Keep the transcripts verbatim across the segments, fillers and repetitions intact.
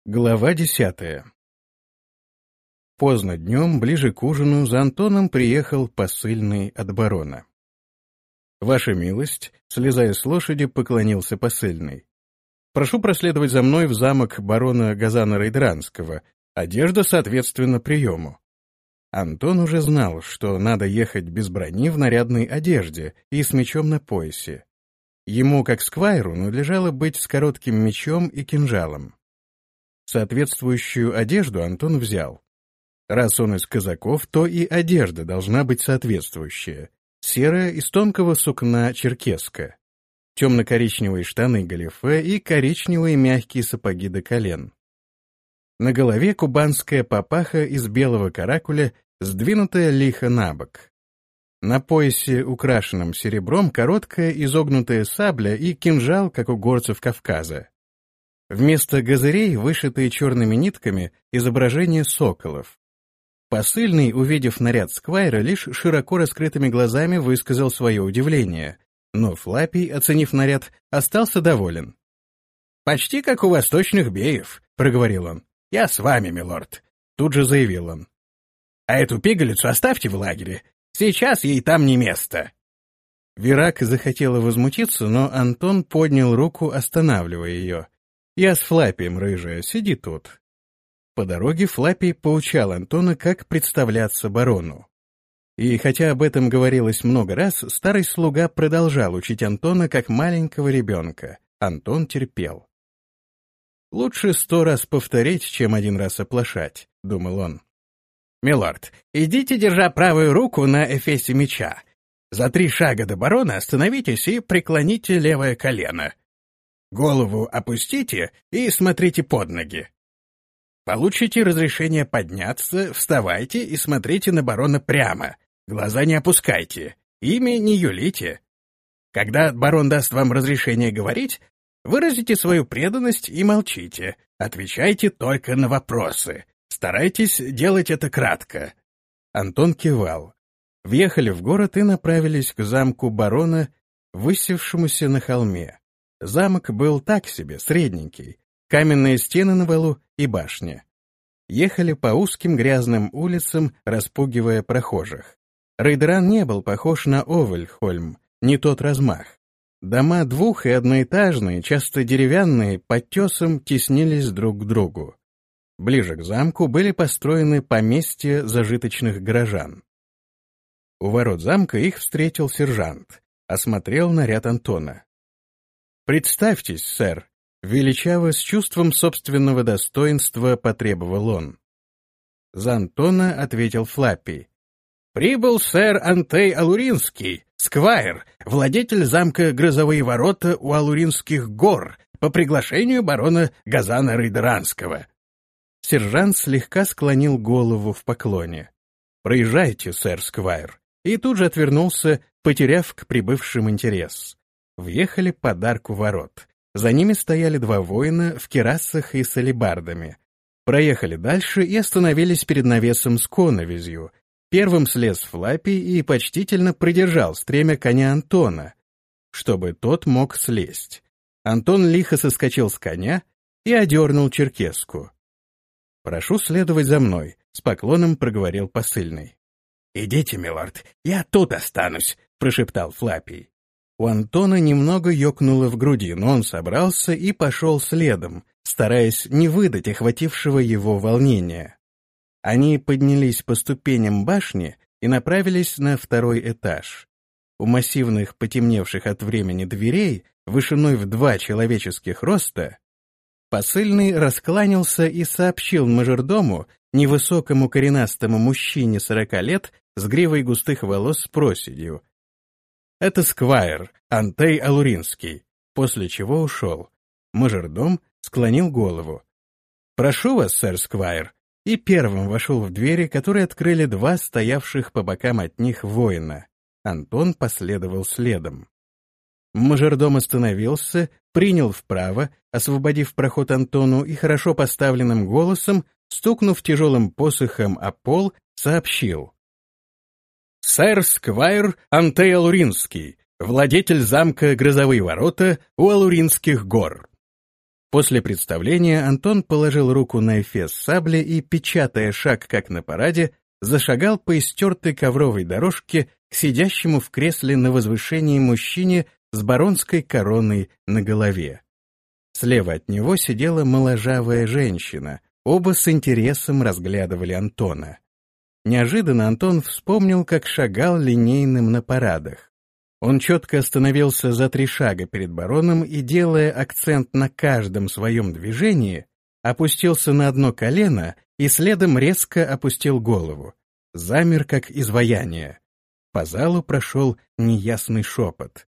Глава десятая. Поздно днем, ближе к ужину, за Антоном приехал посыльный от барона. «Ваша милость», — слезая с лошади, поклонился посыльный. «Прошу проследовать за мной в замок барона Газана Рейдранского. Одежда соответственно приему». Антон уже знал, что надо ехать без брони в нарядной одежде и с мечом на поясе. Ему, как сквайру, надлежало быть с коротким мечом и кинжалом. Соответствующую одежду Антон взял. Раз он из казаков, то и одежда должна быть соответствующая. Серая из тонкого сукна черкеска, темно-коричневые штаны галифе и коричневые мягкие сапоги до колен. На голове кубанская папаха из белого каракуля, сдвинутая лихо на бок. На поясе, украшенном серебром, короткая изогнутая сабля и кинжал, как у горцев Кавказа. Вместо газырей, вышитые черными нитками, изображение соколов. Посыльный, увидев наряд сквайра, лишь широко раскрытыми глазами высказал свое удивление, но Флапий, оценив наряд, остался доволен. «Почти как у восточных беев», — проговорил он. «Я с вами, милорд», — тут же заявил он. «А эту пигалицу оставьте в лагере, сейчас ей там не место». Вирак захотела возмутиться, но Антон поднял руку, останавливая ее. «Я с Флапием, рыжая, сиди тут». По дороге Флапий поучал Антона, как представляться барону. И хотя об этом говорилось много раз, старый слуга продолжал учить Антона как маленького ребенка. Антон терпел. «Лучше сто раз повторить, чем один раз оплошать», — думал он. «Милорд, идите, держа правую руку на эфесе меча. За три шага до барона остановитесь и преклоните левое колено. Голову опустите и смотрите под ноги. Получите разрешение подняться, вставайте и смотрите на барона прямо. Глаза не опускайте, ими не юлите. Когда барон даст вам разрешение говорить, выразите свою преданность и молчите. Отвечайте только на вопросы. Старайтесь делать это кратко». Антон кивал. Въехали в город и направились к замку барона, высевшемуся на холме. Замок был так себе, средненький, каменные стены на валу и башня. Ехали по узким грязным улицам, распугивая прохожих. Рейдран не был похож на Овельхольм, не тот размах. Дома двух- и одноэтажные, часто деревянные, под тесом теснились друг к другу. Ближе к замку были построены поместья зажиточных горожан. У ворот замка их встретил сержант, осмотрел наряд Антона. «Представьтесь, сэр», — величаво, с чувством собственного достоинства потребовал он. За Антона ответил Флаппий. «Прибыл сэр Антей Алуринский, сквайр, владетель замка Грозовые ворота у Алуринских гор, по приглашению барона Газана Рейдранского». Сержант слегка склонил голову в поклоне. «Проезжайте, сэр сквайр», и тут же отвернулся, потеряв к прибывшим интерес. Въехали под арку ворот. За ними стояли два воина в кирасах и с алебардами. Проехали дальше и остановились перед навесом с коновизью. Первым слез Флапий и почтительно придержал стремя коня Антона, чтобы тот мог слезть. Антон лихо соскочил с коня и одернул черкеску. «Прошу следовать за мной», — с поклоном проговорил посыльный. «Идите, милорд, я тут останусь», — прошептал Флапий. У Антона немного ёкнуло в груди, но он собрался и пошел следом, стараясь не выдать охватившего его волнения. Они поднялись по ступеням башни и направились на второй этаж. У массивных, потемневших от времени дверей, вышиной в два человеческих роста, посыльный раскланялся и сообщил мажордому, невысокому коренастому мужчине сорока лет, с гривой густых волос с проседью. «Это сквайр, Антей Алуринский», после чего ушел. Мажордом склонил голову. «Прошу вас, сэр сквайр», и первым вошел в двери, которые открыли два стоявших по бокам от них воина. Антон последовал следом. Мажордом остановился, принял вправо, освободив проход Антону и хорошо поставленным голосом, стукнув тяжелым посохом о пол, сообщил. «Сэр сквайр Антей Алуринский, владетель замка Грозовые ворота у Алуринских гор». После представления Антон положил руку на эфес сабли и, печатая шаг как на параде, зашагал по истертой ковровой дорожке к сидящему в кресле на возвышении мужчине с баронской короной на голове. Слева от него сидела моложавая женщина, оба с интересом разглядывали Антона. Неожиданно Антон вспомнил, как шагал линейным на парадах. Он четко остановился за три шага перед бароном и, делая акцент на каждом своем движении, опустился на одно колено и следом резко опустил голову. Замер, как изваяние. По залу прошел неясный шепот.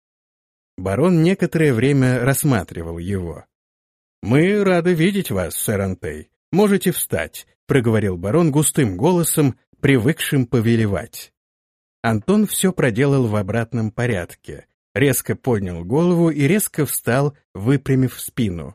Барон некоторое время рассматривал его. «Мы рады видеть вас, сэр Антей. Можете встать», — проговорил барон густым голосом, привыкшим повелевать. Антон все проделал в обратном порядке, резко поднял голову и резко встал, выпрямив спину.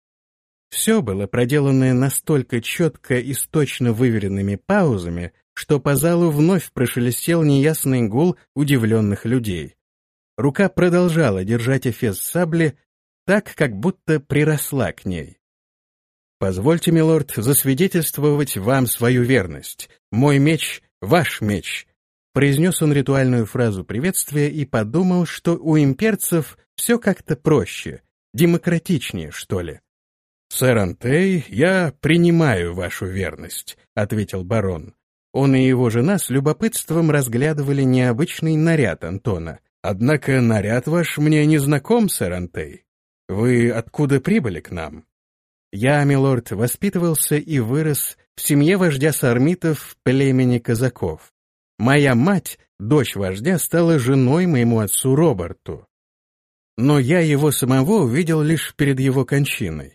Все было проделано настолько четко и с точно выверенными паузами, что по залу вновь прошелестел неясный гул удивленных людей. Рука продолжала держать эфес сабли так, как будто приросла к ней. «Позвольте, милорд, засвидетельствовать вам свою верность. Мой меч — ваш меч», — произнес он ритуальную фразу приветствия и подумал, что у имперцев все как-то проще, демократичнее, что ли. «Сэр Антей, я принимаю вашу верность», — ответил барон. Он и его жена с любопытством разглядывали необычный наряд Антона. «Однако наряд ваш мне не знаком, сэр Антей. Вы откуда прибыли к нам?» «Я, милорд, воспитывался и вырос в семье вождя сармитов в племени казаков. Моя мать, дочь вождя, стала женой моему отцу Роберту. Но я его самого увидел лишь перед его кончиной».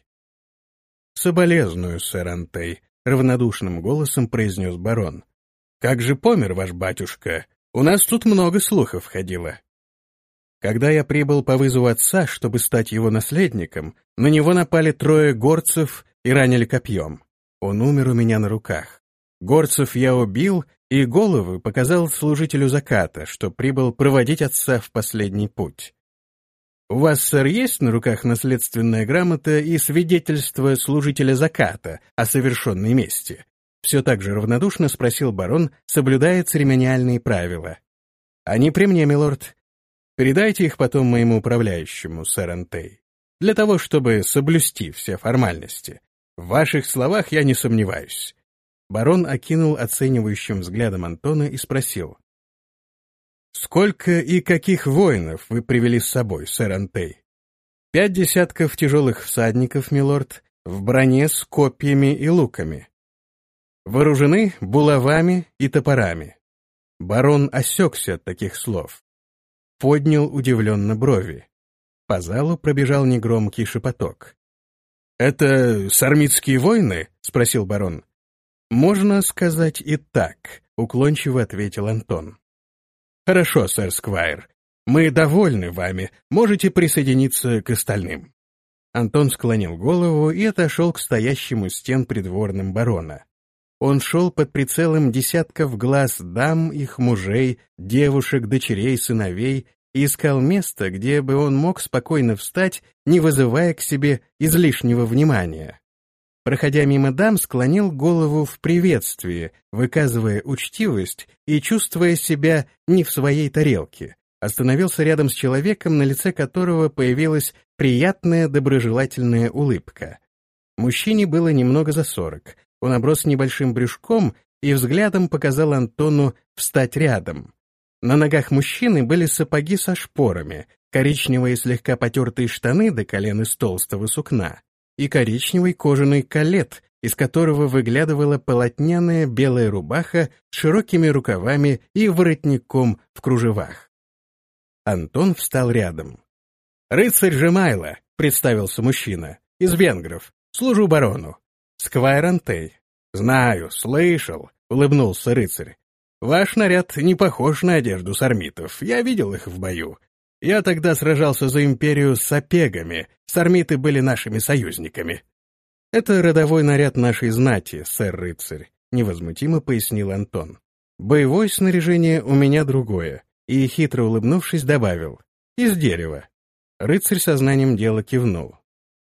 «Соболезную, сэр Антей», — равнодушным голосом произнес барон. «Как же помер ваш батюшка? У нас тут много слухов ходило». Когда я прибыл по вызову отца, чтобы стать его наследником, на него напали трое горцев и ранили копьем. Он умер у меня на руках. Горцев я убил и головы показал служителю заката, что прибыл проводить отца в последний путь. «У вас, сэр, есть на руках наследственная грамота и свидетельство служителя заката о совершенной мести?» Все так же равнодушно спросил барон, соблюдая церемониальные правила. «Они при мне, милорд. Передайте их потом моему управляющему, сэр Антей, для того, чтобы соблюсти все формальности. В ваших словах я не сомневаюсь». Барон окинул оценивающим взглядом Антона и спросил. «Сколько и каких воинов вы привели с собой, сэр Антей?» «Пять десятков тяжелых всадников, милорд, в броне с копьями и луками. Вооружены булавами и топорами». Барон осекся от таких слов. Поднял удивленно брови. По залу пробежал негромкий шепоток. «Это сармитские войны?» — спросил барон. «Можно сказать и так», — уклончиво ответил Антон. «Хорошо, сэр Сквайр. Мы довольны вами. Можете присоединиться к остальным». Антон склонил голову и отошел к стоящему стен придворным барона. Он шел под прицелом десятков глаз дам, их мужей, девушек, дочерей, сыновей и искал место, где бы он мог спокойно встать, не вызывая к себе излишнего внимания. Проходя мимо дам, склонил голову в приветствии, выказывая учтивость и чувствуя себя не в своей тарелке. Остановился рядом с человеком, на лице которого появилась приятная доброжелательная улыбка. Мужчине было немного за сорок. Он оброс небольшим брюшком и взглядом показал Антону встать рядом. На ногах мужчины были сапоги со шпорами, коричневые слегка потертые штаны до колен из толстого сукна и коричневый кожаный калет, из которого выглядывала полотняная белая рубаха с широкими рукавами и воротником в кружевах. Антон встал рядом. «Рыцарь Жемайло», — представился мужчина, — «из венгров, служу барону. Сквайр Антей». «Знаю, слышал», — улыбнулся рыцарь. «Ваш наряд не похож на одежду сармитов, я видел их в бою. Я тогда сражался за империю с сапегами, сармиты были нашими союзниками». «Это родовой наряд нашей знати, сэр-рыцарь», — невозмутимо пояснил Антон. «Боевое снаряжение у меня другое», и, хитро улыбнувшись, добавил: «из дерева». Рыцарь сознанием дела кивнул.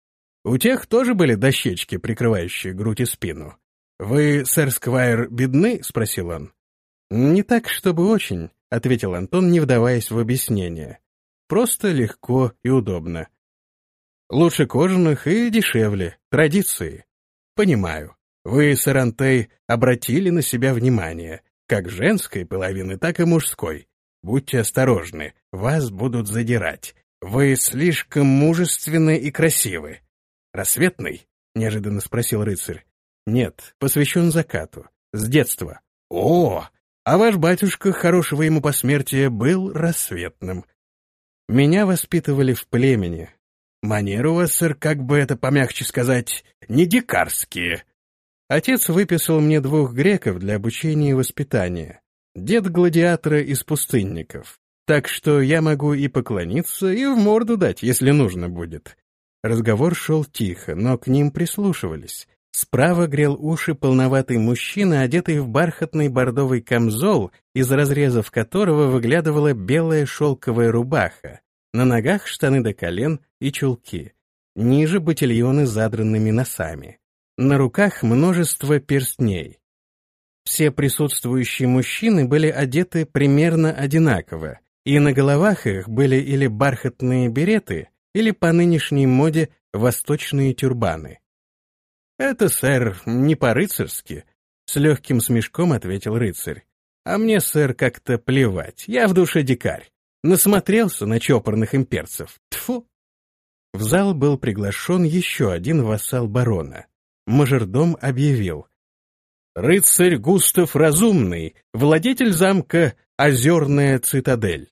У тех тоже были дощечки, прикрывающие грудь и спину. «Вы, сэр Сквайр, бедны?» — спросил он. «Не так, чтобы очень», — ответил Антон, не вдаваясь в объяснение. «Просто легко и удобно. Лучше кожаных и дешевле. Традиции. Понимаю. Вы, сэр Антей, обратили на себя внимание, как женской половины, так и мужской. Будьте осторожны, вас будут задирать. Вы слишком мужественны и красивы». «Рассветный?» — неожиданно спросил рыцарь. «Нет, посвящен закату. С детства». «О, а ваш батюшка, хорошего ему посмертия, был рассветным. Меня воспитывали в племени. Манеры у вас, сэр, как бы это помягче сказать, не дикарские». Отец выписал мне двух греков для обучения и воспитания. Дед гладиатора из пустынников. Так что я могу и поклониться, и в морду дать, если нужно будет. Разговор шел тихо, но к ним прислушивались. Справа грел уши полноватый мужчина, одетый в бархатный бордовый камзол, из разрезов которого выглядывала белая шелковая рубаха. На ногах штаны до колен и чулки. Ниже ботильоны с задранными носами. На руках множество перстней. Все присутствующие мужчины были одеты примерно одинаково, и на головах их были или бархатные береты, или по нынешней моде восточные тюрбаны. «Это, сэр, не по-рыцарски», — с легким смешком ответил рыцарь. «А мне, сэр, как-то плевать, я в душе дикарь. Насмотрелся на чопорных имперцев. Тьфу!» В зал был приглашен еще один вассал барона. Мажордом объявил: «Рыцарь Густав Разумный, владетель замка Озерная Цитадель».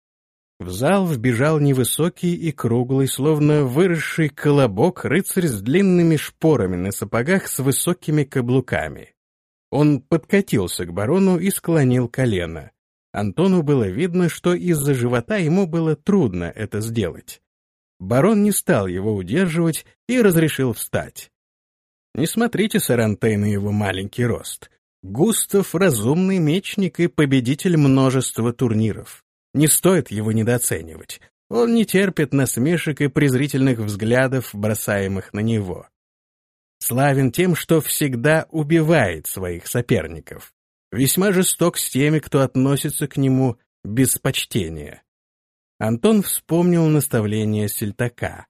В зал вбежал невысокий и круглый, словно выросший колобок, рыцарь с длинными шпорами на сапогах с высокими каблуками. Он подкатился к барону и склонил колено. Антону было видно, что из-за живота ему было трудно это сделать. Барон не стал его удерживать и разрешил встать. Не смотрите, сэр Антей, на его маленький рост. Густав — разумный мечник и победитель множества турниров. Не стоит его недооценивать. Он не терпит насмешек и презрительных взглядов, бросаемых на него. Славен тем, что всегда убивает своих соперников. Весьма жесток с теми, кто относится к нему без почтения. Антон вспомнил наставление Сельтака.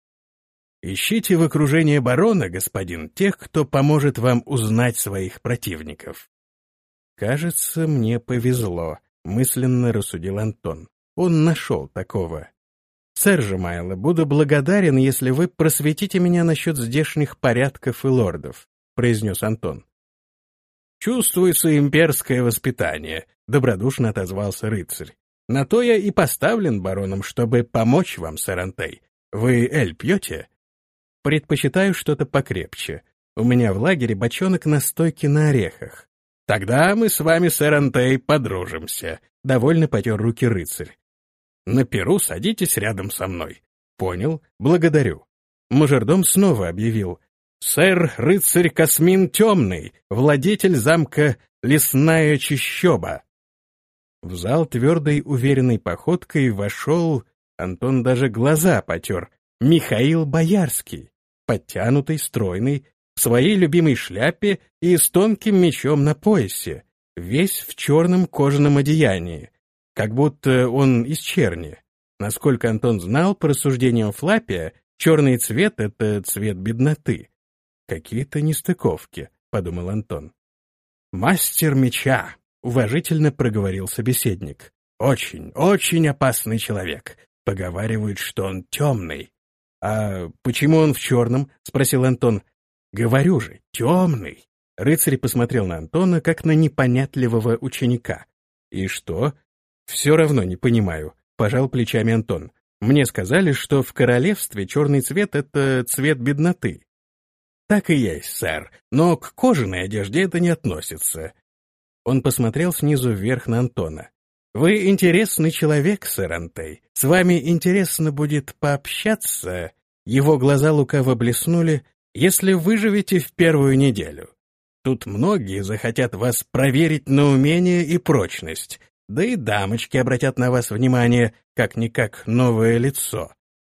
«Ищите в окружении барона, господин, тех, кто поможет вам узнать своих противников». «Кажется, мне повезло», — мысленно рассудил Антон. Он нашел такого. «Сэр Жемайло, буду благодарен, если вы просветите меня насчет здешних порядков и лордов», — произнес Антон. «Чувствуется имперское воспитание», — добродушно отозвался рыцарь. «На то я и поставлен бароном, чтобы помочь вам, сэр Антей. Вы эль пьете?» «Предпочитаю что-то покрепче. У меня в лагере бочонок настойки на орехах». «Тогда мы с вами, сэр Антей, подружимся», — довольно потер руки рыцарь. «На перу садитесь рядом со мной». «Понял, благодарю». Мажордом снова объявил: «Сэр рыцарь Космин Темный, владетель замка Лесная Чащоба». В зал твердой уверенной походкой вошел, Антон даже глаза потер, Михаил Боярский, подтянутый, стройный, в своей любимой шляпе и с тонким мечом на поясе, весь в черном кожаном одеянии, как будто он из черни. Насколько Антон знал, по рассуждениям Флапия, черный цвет — это цвет бедноты. «Какие-то нестыковки», — подумал Антон. «Мастер меча», — уважительно проговорил собеседник. «Очень, очень опасный человек. Поговаривают, что он темный». «А почему он в черном?» — спросил Антон. «Говорю же, темный». Рыцарь посмотрел на Антона, как на непонятливого ученика. «И что?» «Все равно не понимаю», — пожал плечами Антон. «Мне сказали, что в королевстве черный цвет — это цвет бедноты». «Так и есть, сэр, но к кожаной одежде это не относится». Он посмотрел снизу вверх на Антона. «Вы интересный человек, сэр Антей. С вами интересно будет пообщаться». Его глаза лукаво блеснули. «Если выживете в первую неделю. Тут многие захотят вас проверить на умение и прочность, да и дамочки обратят на вас внимание, как-никак новое лицо».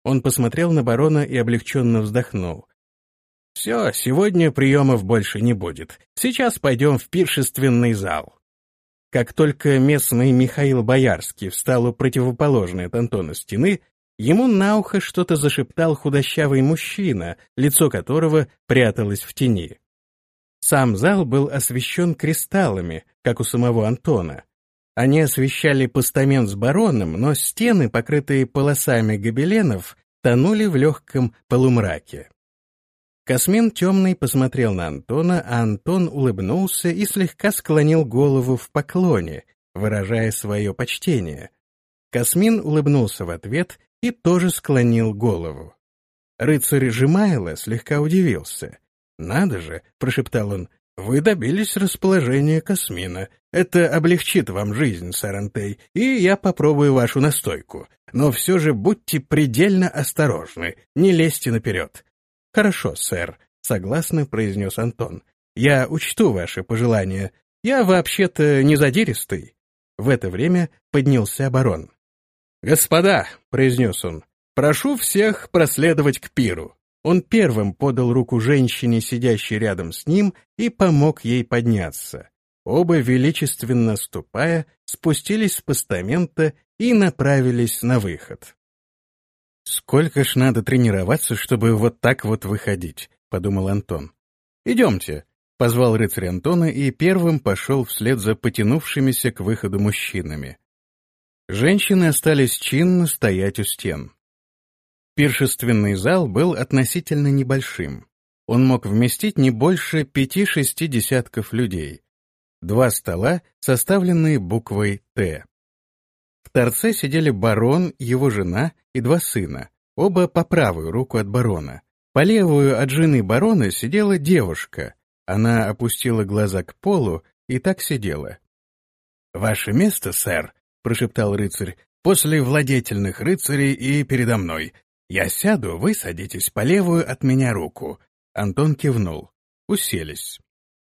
Он посмотрел на барона и облегченно вздохнул. «Все, сегодня приемов больше не будет. Сейчас пойдем в пиршественный зал». Как только местный Михаил Боярский встал у противоположной от Антона стены, ему на ухо что-то зашептал худощавый мужчина, лицо которого пряталось в тени. Сам зал был освещен кристаллами, как у самого Антона. Они освещали постамент с бароном, но стены, покрытые полосами гобеленов, тонули в легком полумраке. Космин темный посмотрел на Антона, а Антон улыбнулся и слегка склонил голову в поклоне, выражая свое почтение. Космин улыбнулся в ответ и тоже склонил голову. Рыцарь Жемайло слегка удивился. «Надо же», — прошептал он, — «вы добились расположения Космина. Это облегчит вам жизнь, сэр Антей, и я попробую вашу настойку. Но все же будьте предельно осторожны, не лезьте наперед». «Хорошо, сэр», — согласно произнес Антон. «Я учту ваши пожелания. Я вообще-то не задиристый». В это время поднялся барон. «Господа», — произнес он, — «прошу всех проследовать к пиру». Он первым подал руку женщине, сидящей рядом с ним, и помог ей подняться. Оба, величественно ступая, спустились с постамента и направились на выход. «Сколько ж надо тренироваться, чтобы вот так вот выходить», — подумал Антон. «Идемте», — позвал рыцарь Антона и первым пошел вслед за потянувшимися к выходу мужчинами. Женщины остались чинно стоять у стен. Пиршественный зал был относительно небольшим. Он мог вместить не больше пяти-шести десятков людей. Два стола, составленные буквой «Т». В торце сидели барон, его жена и два сына, оба по правую руку от барона. По левую от жены барона сидела девушка. Она опустила глаза к полу и так сидела. «Ваше место, сэр», — прошептал рыцарь, — «после владетельных рыцарей и передо мной. Я сяду, вы садитесь по левую от меня руку». Антон кивнул. Уселись.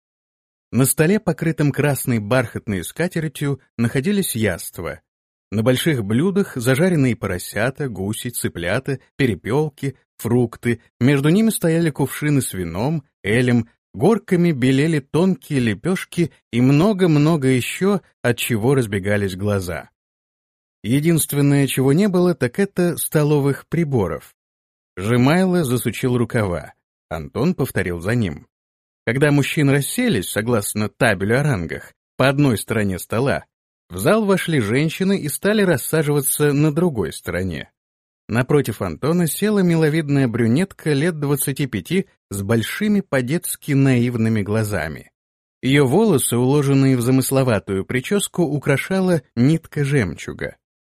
На столе, покрытом красной бархатной скатертью, находились яства. На больших блюдах зажаренные поросята, гуси, цыплята, перепелки, фрукты. Между ними стояли кувшины с вином, элем, горками белели тонкие лепешки и много-много еще, от чего разбегались глаза. Единственное, чего не было, так это столовых приборов. Жемайло засучил рукава. Антон повторил за ним. Когда мужчины расселись, согласно табелю о рангах, по одной стороне стола, в зал вошли женщины и стали рассаживаться на другой стороне. Напротив Антона села миловидная брюнетка лет двадцати пяти с большими по-детски наивными глазами. Ее волосы, уложенные в замысловатую прическу, украшала нитка жемчуга.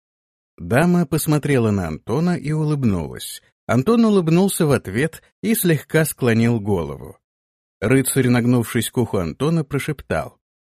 Дама посмотрела на Антона и улыбнулась. Антон улыбнулся в ответ и слегка склонил голову. Рыцарь, нагнувшись к уху Антона, прошептал.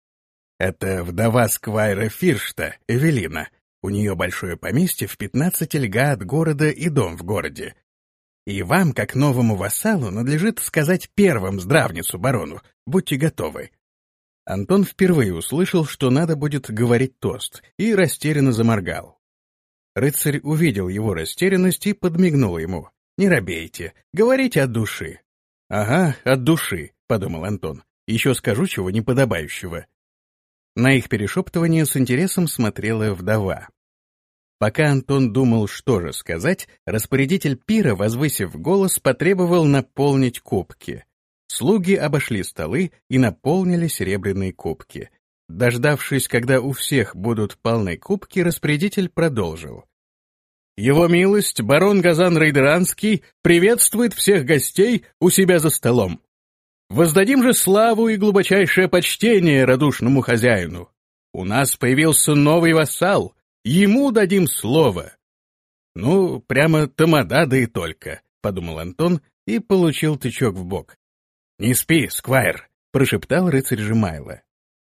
«Это вдова сквайра Фиршта, Эвелина. У нее большое поместье в пятнадцати льга от города и дом в городе. И вам, как новому вассалу, надлежит сказать первым здравницу барону. Будьте готовы». Антон впервые услышал, что надо будет говорить тост, и растерянно заморгал. Рыцарь увидел его растерянность и подмигнул ему. «Не робейте, говорите от души». «Ага, от души», — подумал Антон. «Еще скажу чего неподобающего». На их перешептывание с интересом смотрела вдова. Пока Антон думал, что же сказать, распорядитель пира, возвысив голос, потребовал наполнить кубки. Слуги обошли столы и наполнили серебряные кубки. Дождавшись, когда у всех будут полны кубки, распорядитель продолжил. «Его милость, барон Газан Рейдеранский, приветствует всех гостей у себя за столом. Воздадим же славу и глубочайшее почтение радушному хозяину. У нас появился новый вассал, ему дадим слово». «Ну, прямо тамада, да и только», — подумал Антон и получил тычок в бок. «Не спи, сквайр», — прошептал рыцарь Жемайло.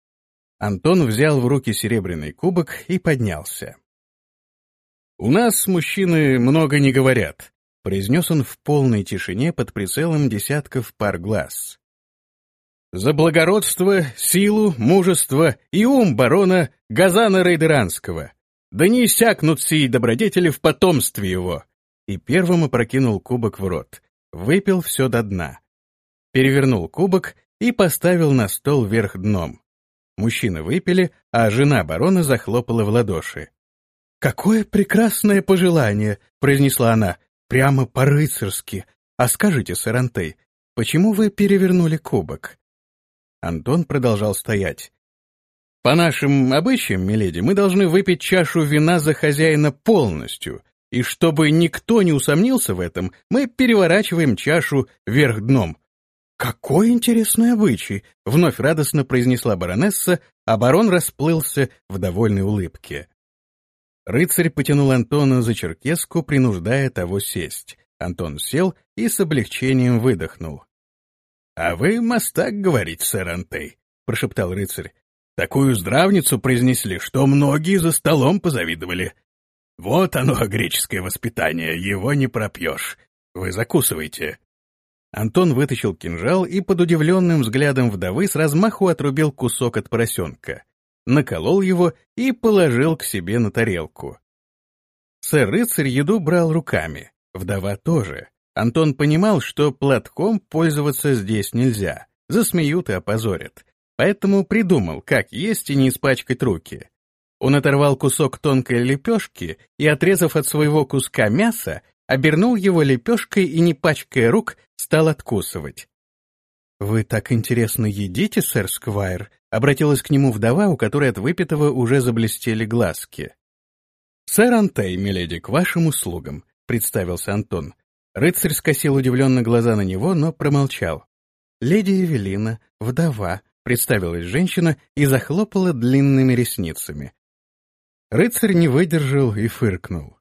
Антон взял в руки серебряный кубок и поднялся. «У нас мужчины много не говорят», — произнес он в полной тишине под прицелом десятков пар глаз. «За благородство, силу, мужество и ум барона Газана Рейдеранского. Да не иссякнут сии добродетели в потомстве его. и первым опрокинул кубок в рот, выпил все до дна. Перевернул кубок и поставил на стол вверх дном. Мужчины выпили, а жена барона захлопала в ладоши. «Какое прекрасное пожелание!» — произнесла она. «Прямо по-рыцарски. А скажите, сэр Антей, почему вы перевернули кубок?» Антон продолжал стоять. «По нашим обычаям, миледи, мы должны выпить чашу вина за хозяина полностью, и чтобы никто не усомнился в этом, мы переворачиваем чашу вверх дном». «Какой интересный обычай!» — вновь радостно произнесла баронесса, а барон расплылся в довольной улыбке. Рыцарь потянул Антона за черкеску, принуждая того сесть. Антон сел и с облегчением выдохнул. «А вы мастак, говорить, сэр Антей», — прошептал рыцарь. «Такую здравницу произнесли, что многие за столом позавидовали. Вот оно, греческое воспитание, его не пропьешь. Вы закусывайте». Антон вытащил кинжал и под удивленным взглядом вдовы с размаху отрубил кусок от поросенка, наколол его и положил к себе на тарелку. Сэр-рыцарь еду брал руками, вдова тоже. Антон понимал, что платком пользоваться здесь нельзя, засмеют и опозорят, поэтому придумал, как есть и не испачкать руки. Он оторвал кусок тонкой лепешки и, отрезав от своего куска мяса, обернул его лепешкой и, не пачкая рук, стал откусывать. «Вы так интересно едите, сэр Сквайр?» — обратилась к нему вдова, у которой от выпитого уже заблестели глазки. «Сэр Антей, миледи, к вашим услугам», — представился Антон. Рыцарь скосил удивленно глаза на него, но промолчал. «Леди Эвелина, вдова», — представилась женщина и захлопала длинными ресницами. Рыцарь не выдержал и фыркнул.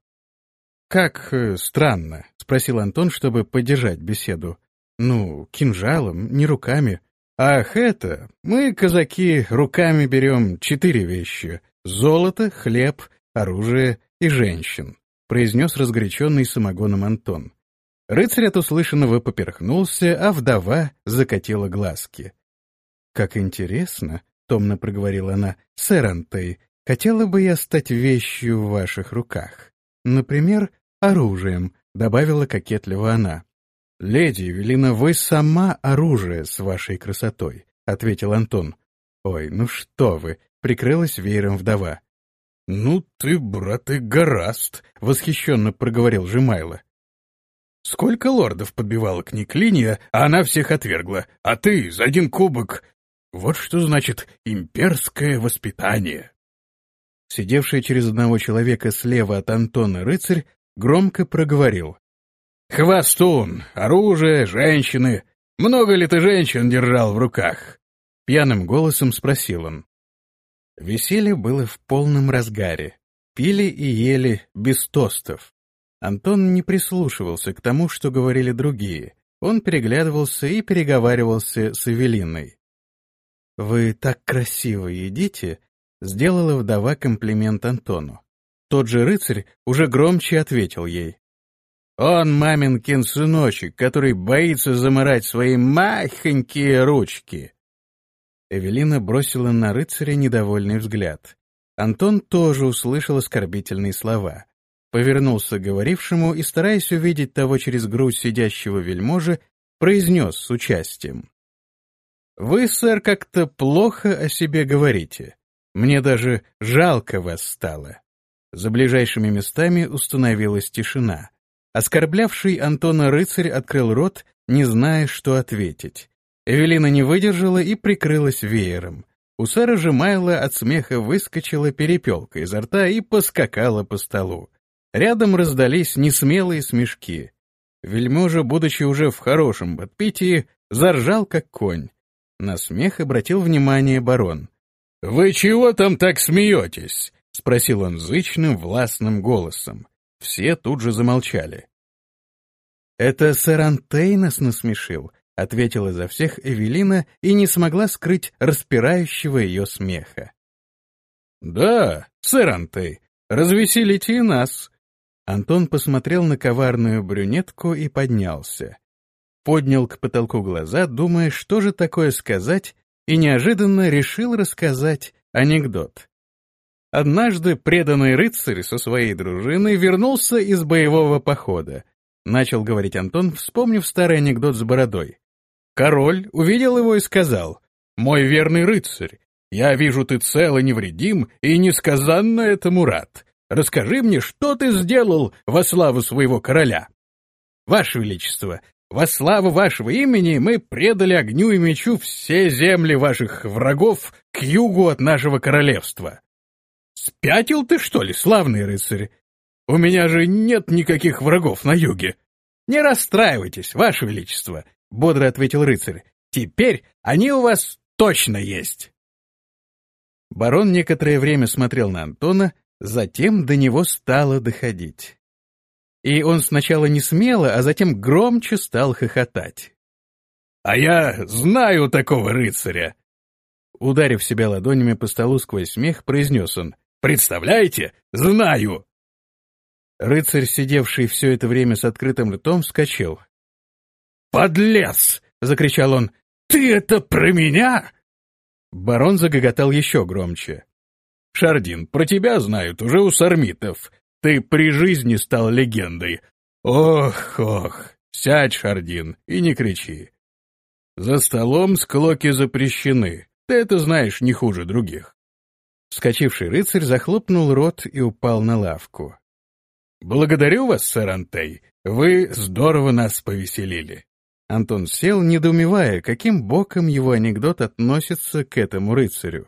«Как э, странно», — спросил Антон, чтобы поддержать беседу. «Ну, кинжалом, не руками». «Ах, это, мы, казаки, руками берем четыре вещи — золото, хлеб, оружие и женщин», — произнес разгоряченный самогоном Антон. Рыцарь от услышанного поперхнулся, а вдова закатила глазки. «Как интересно», — томно проговорила она, — «сэр Антей, хотела бы я стать вещью в ваших руках. Например, оружием», — добавила кокетливо она. «Леди Эвелина, вы сама оружие с вашей красотой», — ответил Антон. «Ой, ну что вы», — прикрылась веером вдова. «Ну ты, брат, и гораст», — восхищенно проговорил Жемайло. «Сколько лордов подбивала к ней клинья, а она всех отвергла, а ты за один кубок. Вот что значит имперское воспитание». Сидевший через одного человека слева от Антона рыцарь громко проговорил. «Хвастун, оружие, женщины. Много ли ты женщин держал в руках?» Пьяным голосом спросил он. Веселье было в полном разгаре. Пили и ели без тостов. Антон не прислушивался к тому, что говорили другие. Он переглядывался и переговаривался с Эвелиной. «Вы так красиво едите», — сделала вдова комплимент Антону. Тот же рыцарь уже громче ответил ей. «Он маменькин сыночек, который боится замарать свои махонькие ручки». Эвелина бросила на рыцаря недовольный взгляд. Антон тоже услышал оскорбительные слова. Повернулся к говорившему и, стараясь увидеть того через грудь сидящего вельможи, произнес с участием. «Вы, сэр, как-то плохо о себе говорите. Мне даже жалко вас стало». За ближайшими местами установилась тишина. Оскорблявший Антона рыцарь открыл рот, не зная, что ответить. Эвелина не выдержала и прикрылась веером. У сэра Жемайла от смеха выскочила перепелка изо рта и поскакала по столу. Рядом раздались несмелые смешки. Вельможа, будучи уже в хорошем подпитии, заржал как конь. На смех обратил внимание барон. «Вы чего там так смеетесь?» — спросил он зычным, властным голосом. Все тут же замолчали. «Это сэр Антей нас насмешил», — ответила за всех Эвелина и не смогла скрыть распирающего ее смеха. «Да, сэр Антей, развеселите и нас». Антон посмотрел на коварную брюнетку и поднялся. Поднял к потолку глаза, думая, что же такое сказать, и неожиданно решил рассказать анекдот. Однажды преданный рыцарь со своей дружиной вернулся из боевого похода. Начал говорить Антон, вспомнив старый анекдот с бородой. Король увидел его и сказал: «Мой верный рыцарь, я вижу, ты цел и невредим, и несказанно этому рад. Расскажи мне, что ты сделал во славу своего короля?» «Ваше Величество, во славу вашего имени мы предали огню и мечу все земли ваших врагов к югу от нашего королевства». «Спятил ты, что ли, славный рыцарь? У меня же нет никаких врагов на юге». «Не расстраивайтесь, Ваше Величество», — бодро ответил рыцарь. «Теперь они у вас точно есть». Барон некоторое время смотрел на Антона, затем до него стало доходить. И он сначала не смело, а затем громче стал хохотать. «А я знаю такого рыцаря!» Ударив себя ладонями по столу сквозь смех, произнес он: «Представляете? Знаю!» Рыцарь, сидевший все это время с открытым ртом, вскочил. «Подлец!» — закричал он. «Ты это про меня?» Барон загоготал еще громче. «Шардин, про тебя знают уже у сармитов. Ты при жизни стал легендой. Ох, ох, сядь, Шардин, и не кричи. За столом склоки запрещены, ты это знаешь не хуже других». Вскочивший рыцарь захлопнул рот и упал на лавку. «Благодарю вас, сэр Антей, вы здорово нас повеселили». Антон сел, недоумевая, каким боком его анекдот относится к этому рыцарю.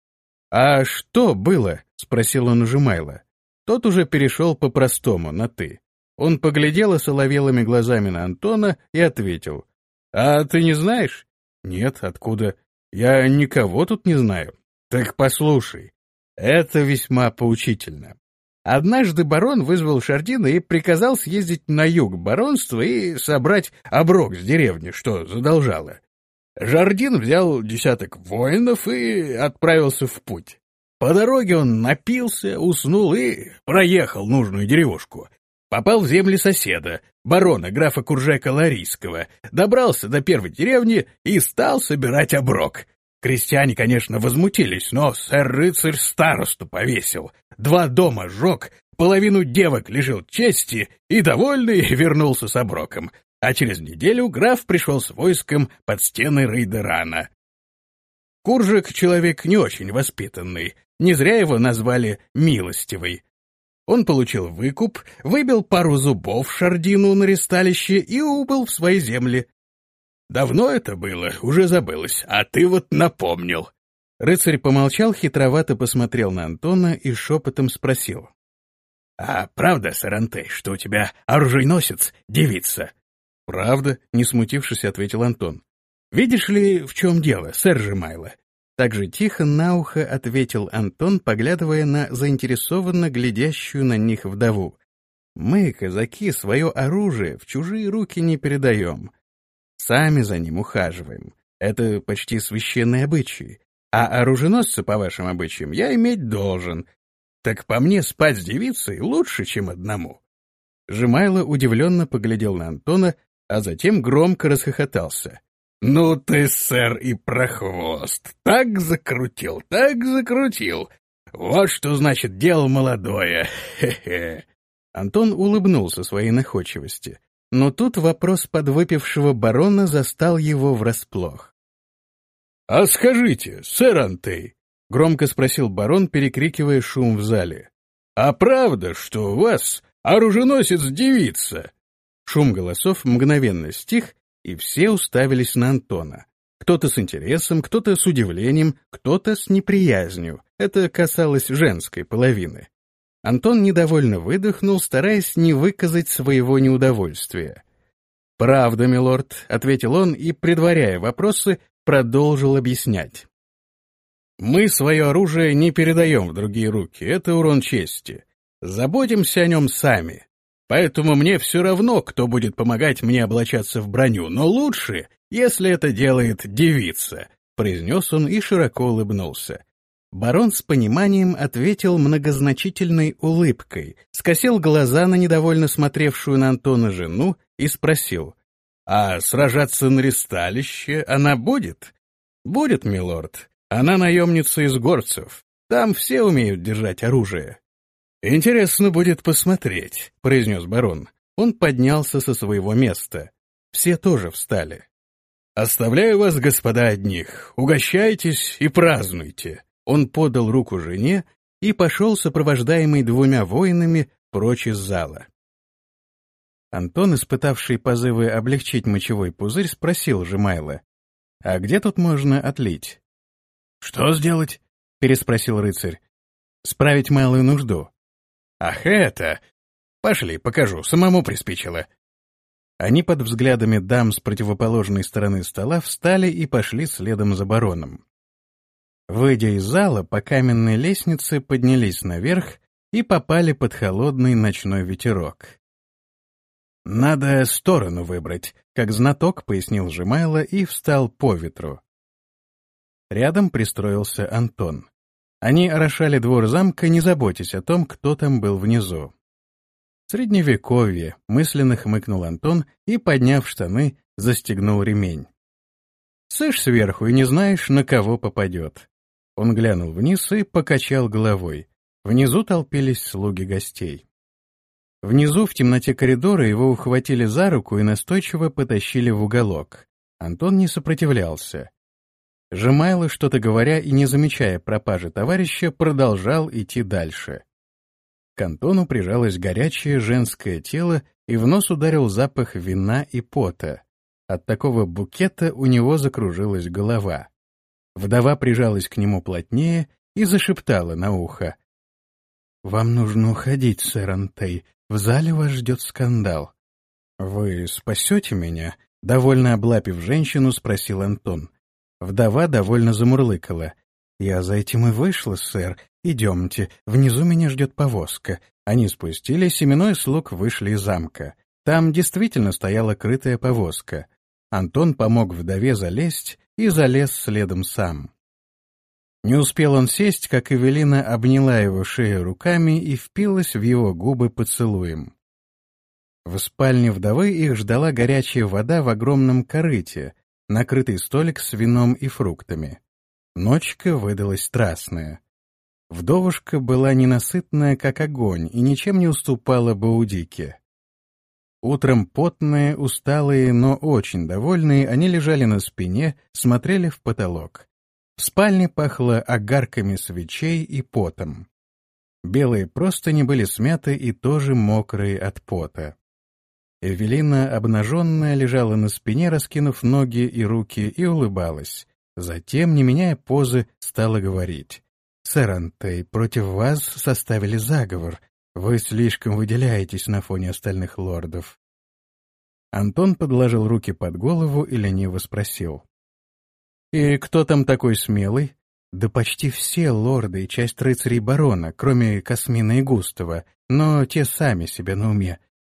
«А что было?» — спросил он у Жумайла. Тот уже перешел по-простому, на «ты». Он поглядел осоловелыми глазами на Антона и ответил: «А ты не знаешь?» «Нет, откуда? Я никого тут не знаю». «Так послушай, это весьма поучительно. Однажды барон вызвал Шардина и приказал съездить на юг баронства и собрать оброк с деревни, что задолжало. Шардин взял десяток воинов и отправился в путь. По дороге он напился, уснул и проехал нужную деревушку. Попал в земли соседа, барона графа Куржака Ларийского, добрался до первой деревни и стал собирать оброк. Крестьяне, конечно, возмутились, но сэр-рыцарь старосту повесил, два дома сжег, половину девок лишил чести и, довольный, вернулся с оброком. А через неделю граф пришел с войском под стены Рейдерана. Куржак — человек не очень воспитанный, не зря его назвали «милостивый». Он получил выкуп, выбил пару зубов Шардину на ристалище и убыл в свои земли. Давно это было, уже забылось, а ты вот напомнил. Рыцарь помолчал, хитровато посмотрел на Антона и шепотом спросил: «А правда, сэр Антей, что у тебя оружейносец девица?» «Правда», — не смутившись, ответил Антон. «Видишь ли, в чем дело, сэр Жумайло?» Так же тихо на ухо ответил Антон, поглядывая на заинтересованно глядящую на них вдову. «Мы, казаки, свое оружие в чужие руки не передаем. Сами за ним ухаживаем. Это почти священный обычай. А оруженосца, по вашим обычаям, я иметь должен. Так по мне спать с девицей лучше, чем одному». Жумайло удивленно поглядел на Антона, а затем громко расхохотался. «Ну ты, сэр, и прохвост! Так закрутил, так закрутил! Вот что значит дело молодое! Хе-хе!» Антон улыбнулся своей находчивости, но тут вопрос подвыпившего барона застал его врасплох. «А скажите, сэр Антей», — громко спросил барон, перекрикивая шум в зале, «а правда, что у вас оруженосец-девица?» Шум голосов мгновенно стих, и все уставились на Антона. Кто-то с интересом, кто-то с удивлением, кто-то с неприязнью. Это касалось женской половины. Антон недовольно выдохнул, стараясь не выказать своего неудовольствия. «Правда, милорд», — ответил он и, предваряя вопросы, продолжил объяснять. «Мы свое оружие не передаем в другие руки, это урон чести. Заботимся о нем сами. Поэтому мне все равно, кто будет помогать мне облачаться в броню, но лучше, если это делает девица», — произнес он и широко улыбнулся. Барон с пониманием ответил многозначительной улыбкой, скосил глаза на недовольно смотревшую на Антона жену и спросил: «А сражаться на ристалище она будет?» «Будет, милорд. Она наемница из горцев. Там все умеют держать оружие». «Интересно будет посмотреть», — произнес барон. Он поднялся со своего места. Все тоже встали. «Оставляю вас, господа, одних. Угощайтесь и празднуйте». Он подал руку жене и пошел, сопровождаемый двумя воинами, прочь из зала. Антон, испытавший позывы облегчить мочевой пузырь, спросил Жемайло: «А где тут можно отлить?» «Что сделать?» — переспросил рыцарь. «Справить малую нужду». «Ах, это! Пошли, покажу, самому приспичило». Они под взглядами дам с противоположной стороны стола встали и пошли следом за бароном. Выйдя из зала, по каменной лестнице поднялись наверх и попали под холодный ночной ветерок. «Надо сторону выбрать», — как знаток пояснил Жемайло и встал по ветру. Рядом пристроился Антон. Они орошали двор замка, не заботясь о том, кто там был внизу. «Средневековье», — мысленно хмыкнул Антон и, подняв штаны, застегнул ремень. «Сышь сверху и не знаешь, на кого попадет». Он глянул вниз и покачал головой. Внизу толпились слуги гостей. Внизу, в темноте коридора, его ухватили за руку и настойчиво потащили в уголок. Антон не сопротивлялся. Жемайло, что-то говоря и не замечая пропажи товарища, продолжал идти дальше. К Антону прижалось горячее женское тело, и в нос ударил запах вина и пота. От такого букета у него закружилась голова. Вдова прижалась к нему плотнее и зашептала на ухо: «Вам нужно уходить, сэр Антей. В зале вас ждет скандал». «Вы спасете меня?» — довольно облапив женщину, спросил Антон. Вдова довольно замурлыкала. «Я за этим и вышла, сэр. Идемте, внизу меня ждет повозка». Они спустились, и минуя слуг вышли из замка. Там действительно стояла крытая повозка. Антон помог вдове залезть и залез следом сам. Не успел он сесть, как Эвелина обняла его шею руками и впилась в его губы поцелуем. В спальне вдовы их ждала горячая вода в огромном корыте, накрытый столик с вином и фруктами. Ночка выдалась страстная. Вдовушка была ненасытная, как огонь, и ничем не уступала Баудике. Утром потные, усталые, но очень довольные, они лежали на спине, смотрели в потолок. В спальне пахло огарками свечей и потом. Белые простыни были смяты и тоже мокрые от пота. Эвелина, обнаженная, лежала на спине, раскинув ноги и руки, и улыбалась. Затем, не меняя позы, стала говорить: «Сэр Антей, против вас составили заговор. Вы слишком выделяетесь на фоне остальных лордов». Антон подложил руки под голову и лениво спросил: «И кто там такой смелый?» «Да почти все лорды и часть рыцарей барона, кроме Космина и Густава, но те сами себе на уме.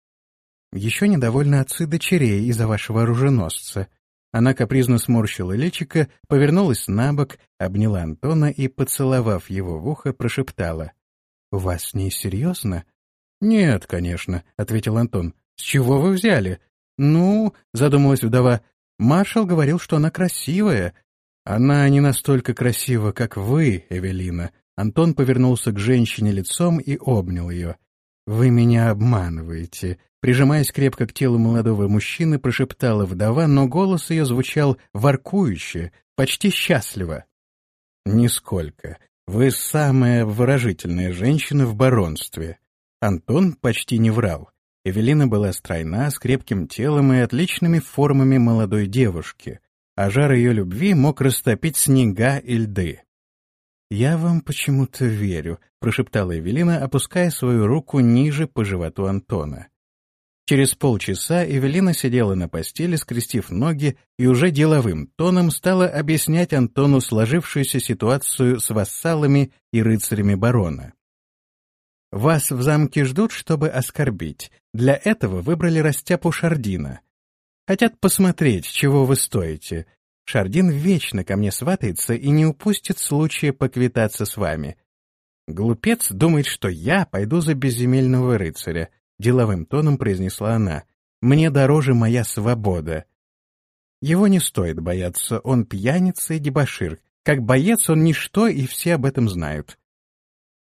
Еще недовольны отцы дочерей из-за вашего оруженосца». Она капризно сморщила личико, повернулась на бок, обняла Антона и, поцеловав его в ухо, прошептала: «У вас с ней серьезно?» «Нет, конечно», — ответил Антон. «С чего вы взяли?» «Ну», — задумалась вдова, — «маршал говорил, что она красивая». «Она не настолько красива, как вы, Эвелина». Антон повернулся к женщине лицом и обнял ее. «Вы меня обманываете», — прижимаясь крепко к телу молодого мужчины, прошептала вдова, но голос ее звучал воркующе, почти счастливо. «Нисколько. Вы самая обворожительная женщина в баронстве». Антон почти не врал. Эвелина была стройна, с крепким телом и отличными формами молодой девушки, а жар ее любви мог растопить снега и льды. «Я вам почему-то верю», — прошептала Эвелина, опуская свою руку ниже по животу Антона. Через полчаса Эвелина сидела на постели, скрестив ноги, и уже деловым тоном стала объяснять Антону сложившуюся ситуацию с вассалами и рыцарями барона. «Вас в замке ждут, чтобы оскорбить. Для этого выбрали растяпу Шардина. Хотят посмотреть, чего вы стоите. Шардин вечно ко мне сватается и не упустит случая поквитаться с вами. Глупец думает, что я пойду за безземельного рыцаря», — деловым тоном произнесла она. «Мне дороже моя свобода». Его не стоит бояться, он пьяница и дебошир. Как боец он ничто, и все об этом знают.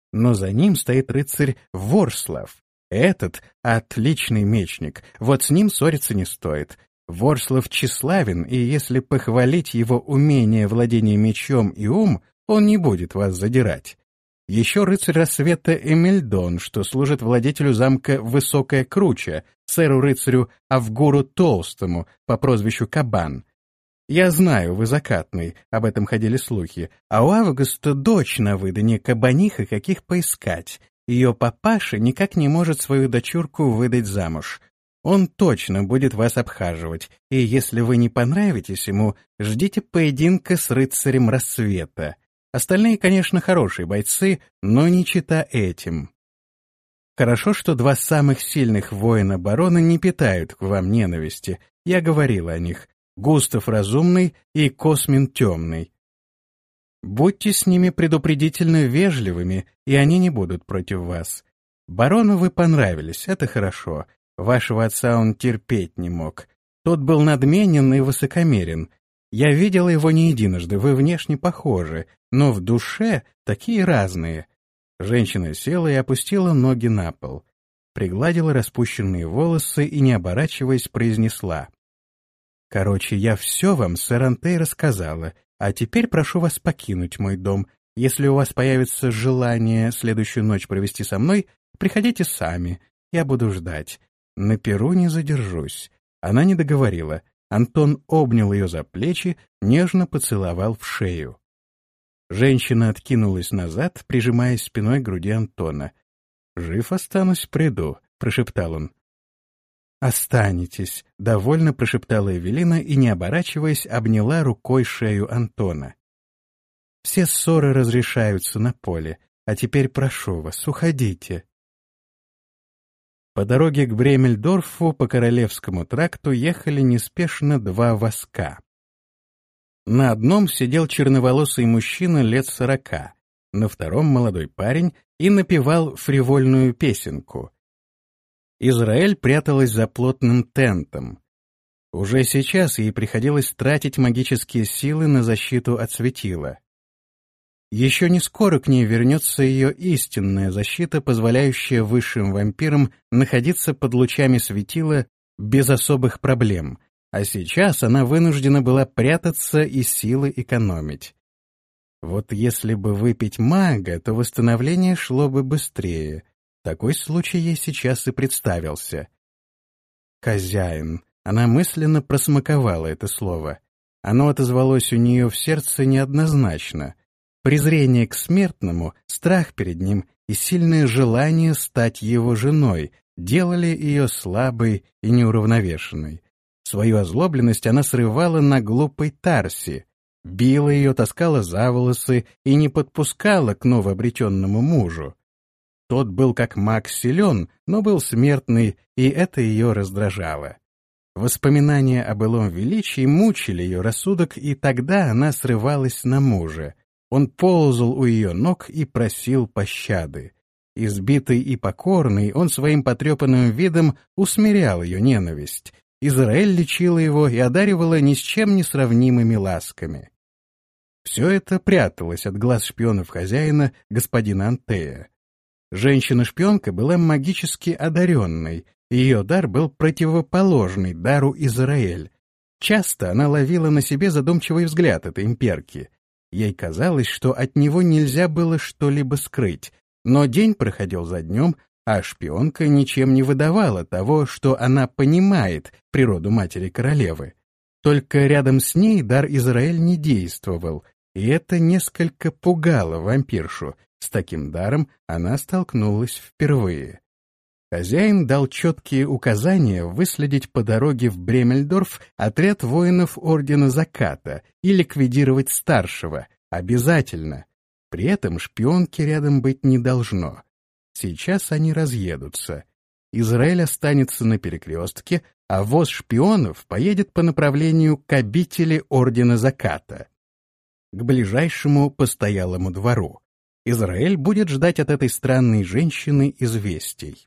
но за ним стоит рыцарь Ворслав. Этот отличный мечник, вот с ним ссориться не стоит. Ворслав тщеславен, и если похвалить его умение владения мечом и ум, он не будет вас задирать. Еще рыцарь рассвета Эмельдон, что служит владетелю замка Высокая Круча, сэру-рыцарю Авгуру Толстому по прозвищу Кабан. Я знаю, вы закатный, об этом ходили слухи, а у Августа дочь на выдане кабаниха, каких поискать. Ее папаша никак не может свою дочурку выдать замуж. Он точно будет вас обхаживать, и если вы не понравитесь ему, ждите поединка с рыцарем рассвета. Остальные, конечно, хорошие бойцы, но не чита этим. Хорошо, что два самых сильных воина барона не питают к вам ненависти. Я говорил о них. Густав Разумный и Космин Темный. Будьте с ними предупредительно вежливыми, и они не будут против вас. Барону вы понравились, это хорошо. Вашего отца он терпеть не мог. Тот был надменен и высокомерен. Я видела его не единожды, вы внешне похожи, но в душе такие разные. Женщина села и опустила ноги на пол. Пригладила распущенные волосы и, не оборачиваясь, произнесла. «Короче, я все вам, сэр Антей, рассказала, а теперь прошу вас покинуть мой дом. Если у вас появится желание следующую ночь провести со мной, приходите сами, я буду ждать. На перу не задержусь». Она не договорила. Антон обнял ее за плечи, нежно поцеловал в шею. Женщина откинулась назад, прижимаясь спиной к груди Антона. «Жив останусь, приду», — прошептал он. «Останетесь», — довольно прошептала Эвелина и, не оборачиваясь, обняла рукой шею Антона. «Все ссоры разрешаются на поле, а теперь прошу вас, уходите». По дороге к Бремельдорфу по Королевскому тракту ехали неспешно два воска. На одном сидел черноволосый мужчина лет сорока, на втором молодой парень и напевал фривольную песенку. Израэль пряталась за плотным тентом. Уже сейчас ей приходилось тратить магические силы на защиту от светила. Еще не скоро к ней вернется ее истинная защита, позволяющая высшим вампирам находиться под лучами светила без особых проблем, а сейчас она вынуждена была прятаться и силы экономить. Вот если бы выпить мага, то восстановление шло бы быстрее. Такой случай ей сейчас и представился. «Хозяин». Она мысленно просмаковала это слово. Оно отозвалось у нее в сердце неоднозначно. Презрение к смертному, страх перед ним и сильное желание стать его женой делали ее слабой и неуравновешенной. Свою озлобленность она срывала на глупой Тарси, била ее, таскала за волосы и не подпускала к новообретенному мужу. Тот был как маг силен, но был смертный, и это ее раздражало. Воспоминания о былом величии мучили ее рассудок, и тогда она срывалась на мужа. Он ползал у ее ног и просил пощады. Избитый и покорный, он своим потрепанным видом усмирял ее ненависть. Израэль лечила его и одаривала ни с чем не сравнимыми ласками. Все это пряталось от глаз шпионов хозяина, господина Антея. Женщина-шпионка была магически одаренной, ее дар был противоположный дару Израэль. Часто она ловила на себе задумчивый взгляд этой имперки. Ей казалось, что от него нельзя было что-либо скрыть, но день проходил за днем, а шпионка ничем не выдавала того, что она понимает природу матери-королевы. Только рядом с ней дар Израэль не действовал, и это несколько пугало вампиршу. С таким даром она столкнулась впервые. Хозяин дал четкие указания выследить по дороге в Бремельдорф отряд воинов Ордена Заката и ликвидировать старшего, обязательно. При этом шпионки рядом быть не должно. Сейчас они разъедутся. Израиль останется на перекрестке, а воз шпионов поедет по направлению к обители Ордена Заката, к ближайшему постоялому двору. Израиль будет ждать от этой странной женщины известий.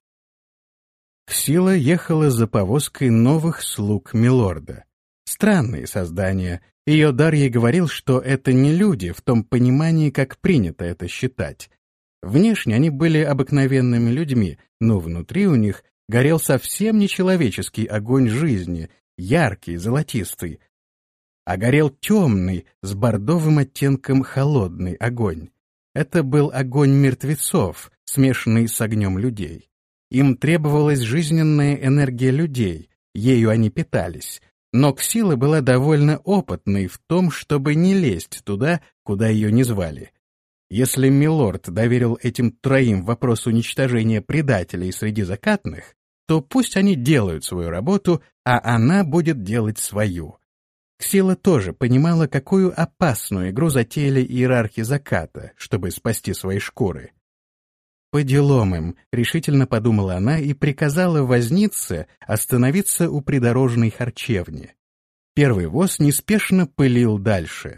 Ксила ехала за повозкой новых слуг милорда. Странные создания. Ее дар ей говорил, что это не люди в том понимании, как принято это считать. Внешне они были обыкновенными людьми, но внутри у них горел совсем нечеловеческий огонь жизни, яркий, золотистый, а горел темный, с бордовым оттенком холодный огонь. Это был огонь мертвецов, смешанный с огнем людей. Им требовалась жизненная энергия людей, ею они питались, но Ксила была довольно опытной в том, чтобы не лезть туда, куда ее не звали. Если милорд доверил этим троим вопрос уничтожения предателей среди закатных, то пусть они делают свою работу, а она будет делать свою. Ксила тоже понимала, какую опасную игру затеяли иерархи заката, чтобы спасти свои шкуры. «По делам им», — решительно подумала она и приказала вознице остановиться у придорожной харчевни. Первый воз неспешно пылил дальше.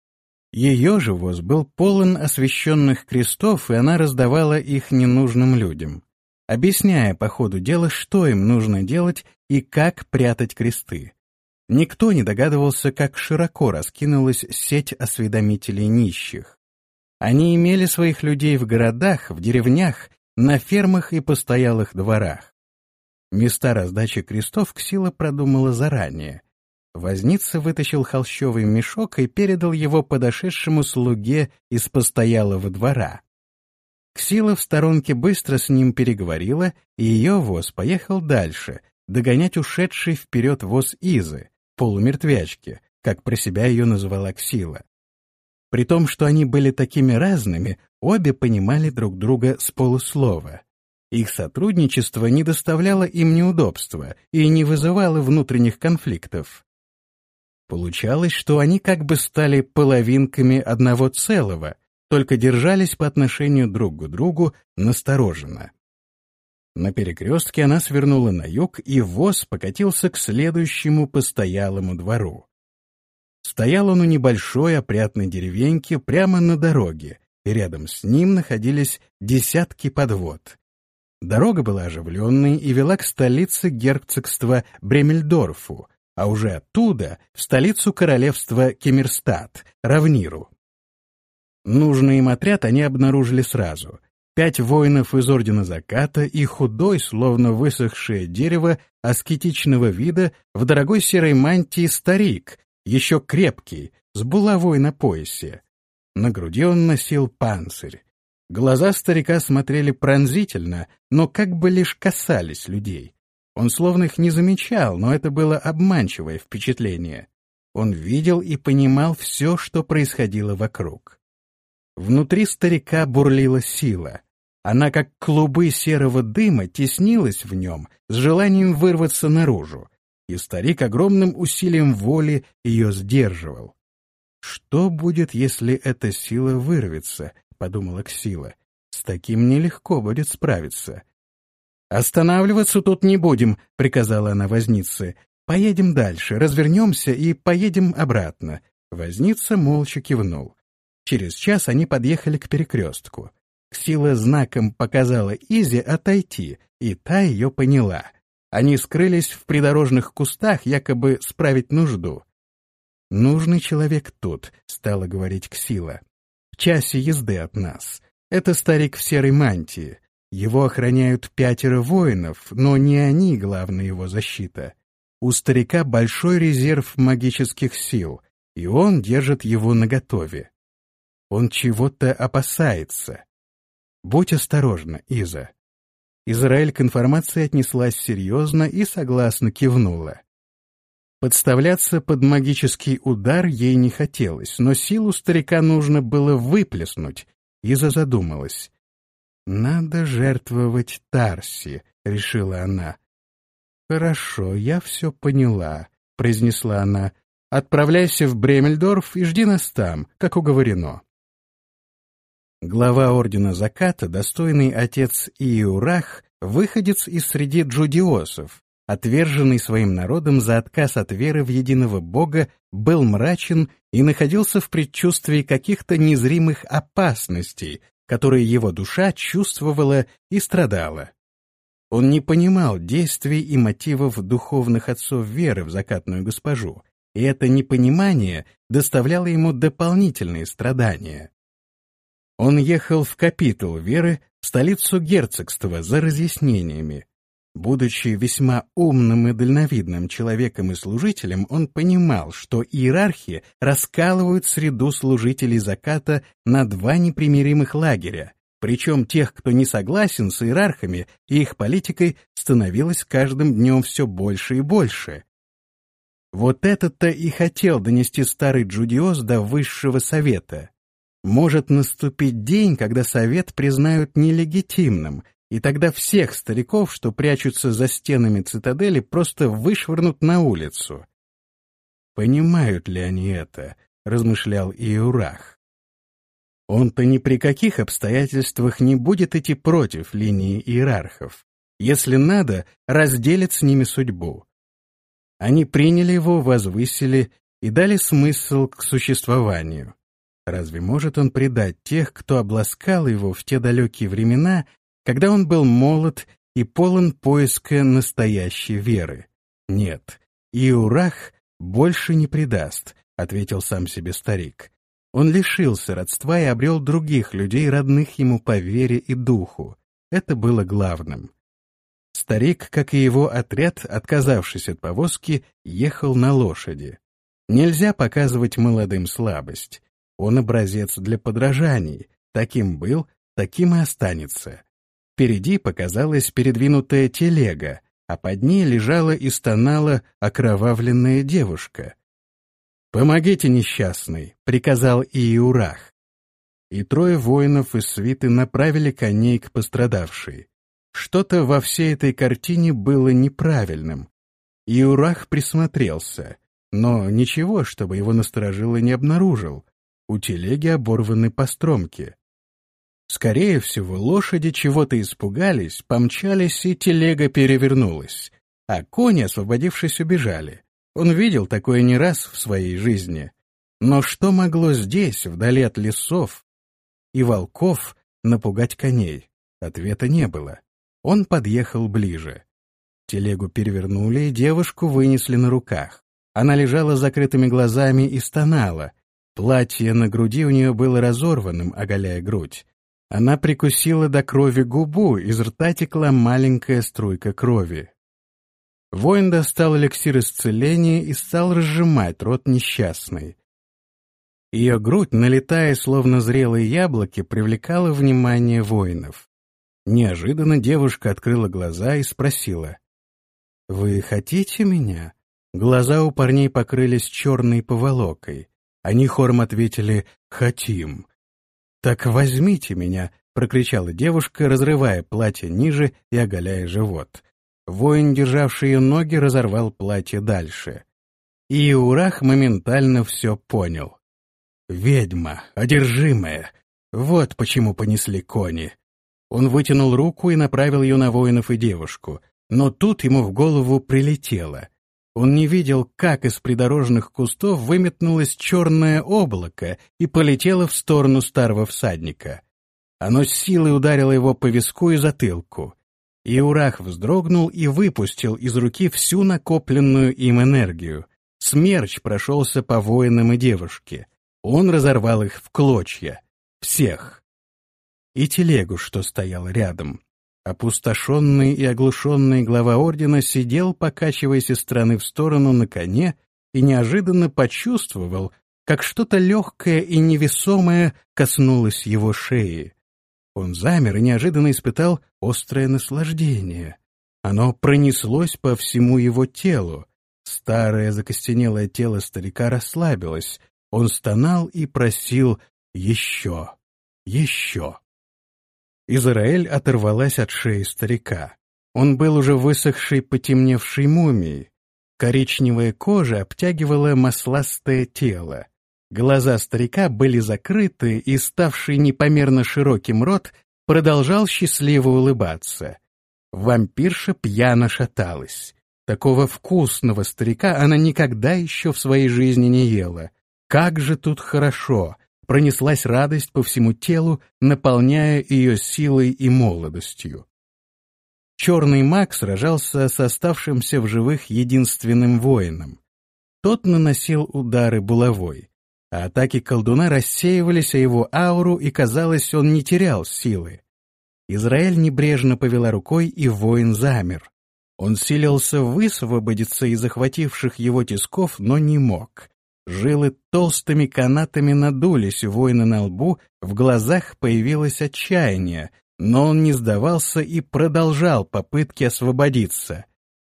Ее же воз был полон освещенных крестов, и она раздавала их ненужным людям, объясняя по ходу дела, что им нужно делать и как прятать кресты. Никто не догадывался, как широко раскинулась сеть осведомителей нищих. Они имели своих людей в городах, в деревнях, на фермах и постоялых дворах. Места раздачи крестов Ксила продумала заранее. Возница вытащил холщовый мешок и передал его подошедшему слуге из постоялого двора. Ксила в сторонке быстро с ним переговорила, и ее воз поехал дальше, догонять ушедший вперед воз Изы, полумертвячки, как про себя ее называла Ксила. При том, что они были такими разными, обе понимали друг друга с полуслова. Их сотрудничество не доставляло им неудобства и не вызывало внутренних конфликтов. Получалось, что они как бы стали половинками одного целого, только держались по отношению друг к другу настороженно. На перекрестке она свернула на юг, и воз покатился к следующему постоялому двору. Стоял он у небольшой опрятной деревеньки прямо на дороге, и рядом с ним находились десятки подвод. Дорога была оживленной и вела к столице герцогства Бремельдорфу, а уже оттуда в столицу королевства Кемерстад, Равниру. Нужный им отряд они обнаружили сразу. Пять воинов из Ордена Заката и худой, словно высохшее дерево, аскетичного вида, в дорогой серой мантии старик, еще крепкий, с булавой на поясе. На груди он носил панцирь. Глаза старика смотрели пронзительно, но как бы лишь касались людей. Он словно их не замечал, но это было обманчивое впечатление. Он видел и понимал все, что происходило вокруг. Внутри старика бурлила сила. Она, как клубы серого дыма, теснилась в нем с желанием вырваться наружу, и старик огромным усилием воли ее сдерживал. «Что будет, если эта сила вырвется?» — подумала Ксила. «С таким нелегко будет справиться». «Останавливаться тут не будем», — приказала она вознице. «Поедем дальше, развернемся и поедем обратно». Возница молча кивнул. Через час они подъехали к перекрестку. Ксила знаком показала Изе отойти, и та ее поняла. Они скрылись в придорожных кустах, якобы справить нужду. «Нужный человек тут», — стала говорить Ксила. «В часе езды от нас. Это старик в серой мантии. Его охраняют пятеро воинов, но не они главная его защита. У старика большой резерв магических сил, и он держит его наготове. Он чего-то опасается. Будь осторожна, Иза». Израиль к информации отнеслась серьезно и согласно кивнула. Подставляться под магический удар ей не хотелось, но силу старика нужно было выплеснуть. Иза задумалась. «Надо жертвовать Тарси», — решила она. «Хорошо, я все поняла», — произнесла она. «Отправляйся в Бремельдорф и жди нас там, как уговорено». Глава Ордена Заката, достойный отец Иурах, выходец из среды джудиосов, отверженный своим народом за отказ от веры в единого Бога, был мрачен и находился в предчувствии каких-то незримых опасностей, которые его душа чувствовала и страдала. Он не понимал действий и мотивов духовных отцов веры в закатную госпожу, и это непонимание доставляло ему дополнительные страдания. Он ехал в капитул веры, в столицу герцогства, за разъяснениями. Будучи весьма умным и дальновидным человеком и служителем, он понимал, что иерархи раскалывают среду служителей заката на два непримиримых лагеря, причем тех, кто не согласен с иерархами и их политикой, становилось с каждым днем все больше и больше. Вот это-то и хотел донести старый Джудиос до высшего совета. Может наступить день, когда совет признают нелегитимным, и тогда всех стариков, что прячутся за стенами цитадели, просто вышвырнут на улицу. «Понимают ли они это?» — размышлял Иерарх. Он-то ни при каких обстоятельствах не будет идти против линии иерархов. Если надо, разделит с ними судьбу. Они приняли его, возвысили и дали смысл к существованию. Разве может он предать тех, кто обласкал его в те далекие времена, когда он был молод и полон поиска настоящей веры? Нет, Иерарх больше не предаст, — ответил сам себе старик. Он лишился родства и обрел других людей, родных ему по вере и духу. Это было главным. Старик, как и его отряд, отказавшись от повозки, ехал на лошади. Нельзя показывать молодым слабость. Он образец для подражаний. Таким был, таким и останется. Впереди показалась передвинутая телега, а под ней лежала и стонала окровавленная девушка. «Помогите, несчастный», — приказал Иерарх. И трое воинов из свиты направили коней к пострадавшей. Что-то во всей этой картине было неправильным. Иерарх присмотрелся, но ничего, чтобы его насторожило, не обнаружил. У телеги оборваны постромки. Скорее всего, лошади чего-то испугались, помчались, и телега перевернулась, а кони, освободившись, убежали. Он видел такое не раз в своей жизни. Но что могло здесь, вдали от лесов и волков, напугать коней? Ответа не было. Он подъехал ближе. Телегу перевернули, и девушку вынесли на руках. Она лежала с закрытыми глазами и стонала. Платье на груди у нее было разорванным, оголяя грудь. Она прикусила до крови губу, из рта текла маленькая струйка крови. Воин достал эликсир исцеления и стал разжимать рот несчастной. Ее грудь, налетая словно зрелые яблоки, привлекала внимание воинов. Неожиданно девушка открыла глаза и спросила: «Вы хотите меня?» Глаза у парней покрылись черной поволокой. Они хором ответили: «Хотим». «Так возьмите меня», — прокричала девушка, разрывая платье ниже и оголяя живот. Воин, державший ее ноги, разорвал платье дальше. И Иерарх моментально все понял. «Ведьма, одержимая. Вот почему понесли кони». Он вытянул руку и направил ее на воинов и девушку, но тут ему в голову прилетело. Он не видел, как из придорожных кустов выметнулось черное облако и полетело в сторону старого всадника. Оно с силой ударило его по виску и затылку. Иерарх вздрогнул и выпустил из руки всю накопленную им энергию. Смерч прошелся по воинам и девушке. Он разорвал их в клочья. Всех. И телегу, что стояла рядом. Опустошенный и оглушенный глава ордена сидел, покачиваясь из стороны в сторону на коне, и неожиданно почувствовал, как что-то легкое и невесомое коснулось его шеи. Он замер и неожиданно испытал острое наслаждение. Оно пронеслось по всему его телу. Старое закостенелое тело старика расслабилось. Он стонал и просил еще, еще. Израиль оторвалась от шеи старика. Он был уже высохшей, потемневшей мумией. Коричневая кожа обтягивала масластое тело. Глаза старика были закрыты, и ставший непомерно широким рот продолжал счастливо улыбаться. Вампирша пьяно шаталась. Такого вкусного старика она никогда еще в своей жизни не ела. Как же тут хорошо! Пронеслась радость по всему телу, наполняя ее силой и молодостью. Черный маг сражался с оставшимся в живых единственным воином. Тот наносил удары булавой. а атаки колдуна рассеивались о его ауру, и, казалось, он не терял силы. Израиль небрежно повела рукой, и воин замер. Он силился высвободиться из захвативших его тисков, но не мог. Жилы толстыми канатами надулись у воина на лбу, в глазах появилось отчаяние, но он не сдавался и продолжал попытки освободиться.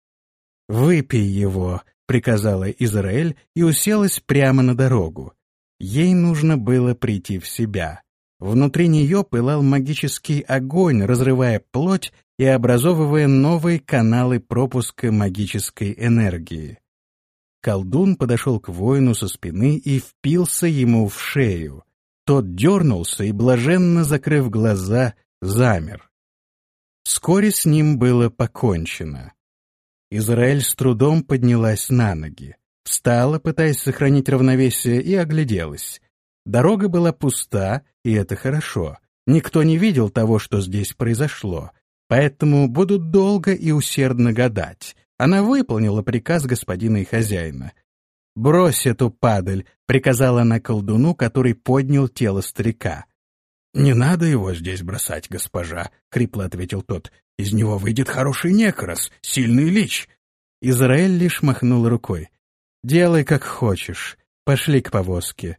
«Выпей его», — приказала Израиль и уселась прямо на дорогу. Ей нужно было прийти в себя. Внутри нее пылал магический огонь, разрывая плоть и образовывая новые каналы пропуска магической энергии. Колдун подошел к воину со спины и впился ему в шею. Тот дернулся и, блаженно закрыв глаза, замер. Вскоре с ним было покончено. Израиль с трудом поднялась на ноги, встала, пытаясь сохранить равновесие, и огляделась. Дорога была пуста, и это хорошо. Никто не видел того, что здесь произошло, поэтому будут долго и усердно гадать. Она выполнила приказ господина и хозяина. «Брось эту падаль», — приказала она колдуну, который поднял тело старика. «Не надо его здесь бросать, госпожа», — хрипло ответил тот. «Из него выйдет хороший некрос, сильный лич». Израиль лишь махнул рукой. «Делай, как хочешь. Пошли к повозке».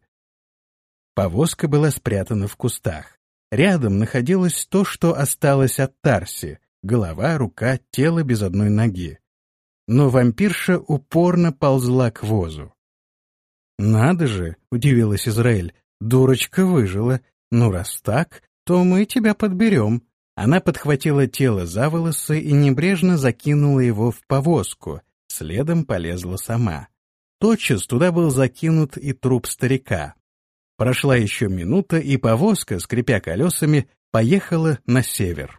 Повозка была спрятана в кустах. Рядом находилось то, что осталось от Тарси — голова, рука, тело без одной ноги. Но вампирша упорно ползла к возу. «Надо же!» — удивилась Израиль. «Дурочка выжила. Ну, раз так, то мы тебя подберем». Она подхватила тело за волосы и небрежно закинула его в повозку, следом полезла сама. Тотчас туда был закинут и труп старика. Прошла еще минута, и повозка, скрипя колесами, поехала на север.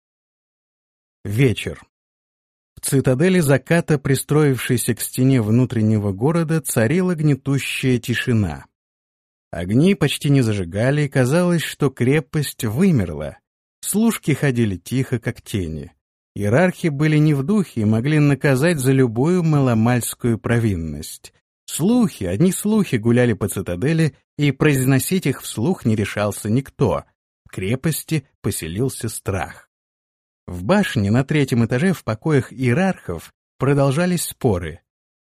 Вечер. В цитадели заката, пристроившейся к стене внутреннего города, царила гнетущая тишина. Огни почти не зажигали, и казалось, что крепость вымерла. Служки ходили тихо, как тени. Иерархи были не в духе и могли наказать за любую маломальскую провинность. Слухи, одни слухи гуляли по цитадели, и произносить их вслух не решался никто. В крепости поселился страх. В башне на третьем этаже в покоях иерархов продолжались споры.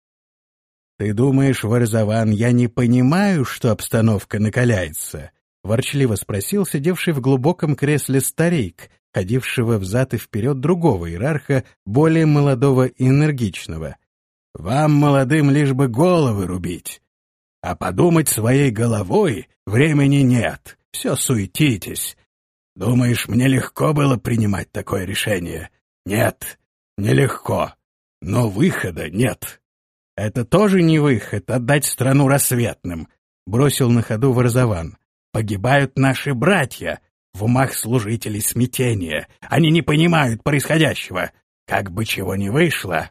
«Ты думаешь, Варзаван, я не понимаю, что обстановка накаляется?» — ворчливо спросил сидевший в глубоком кресле старик, ходившего взад и вперед другого иерарха, более молодого и энергичного. «Вам, молодым, лишь бы головы рубить. А подумать своей головой времени нет, все суетитесь. Думаешь, мне легко было принимать такое решение? Нет, нелегко. Но выхода нет». «Это тоже не выход, отдать страну рассветным», — бросил на ходу Варзаван. «Погибают наши братья, в умах служителей смятения. Они не понимают происходящего. Как бы чего ни вышло.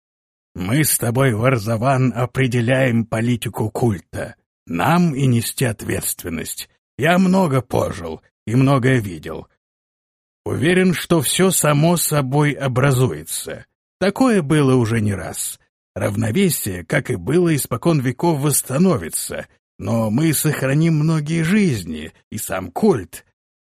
Мы с тобой, Варзаван, определяем политику культа. Нам и нести ответственность. Я много пожил и многое видел. Уверен, что все само собой образуется. Такое было уже не раз. Равновесие, как и было испокон веков, восстановится, но мы сохраним многие жизни и сам культ.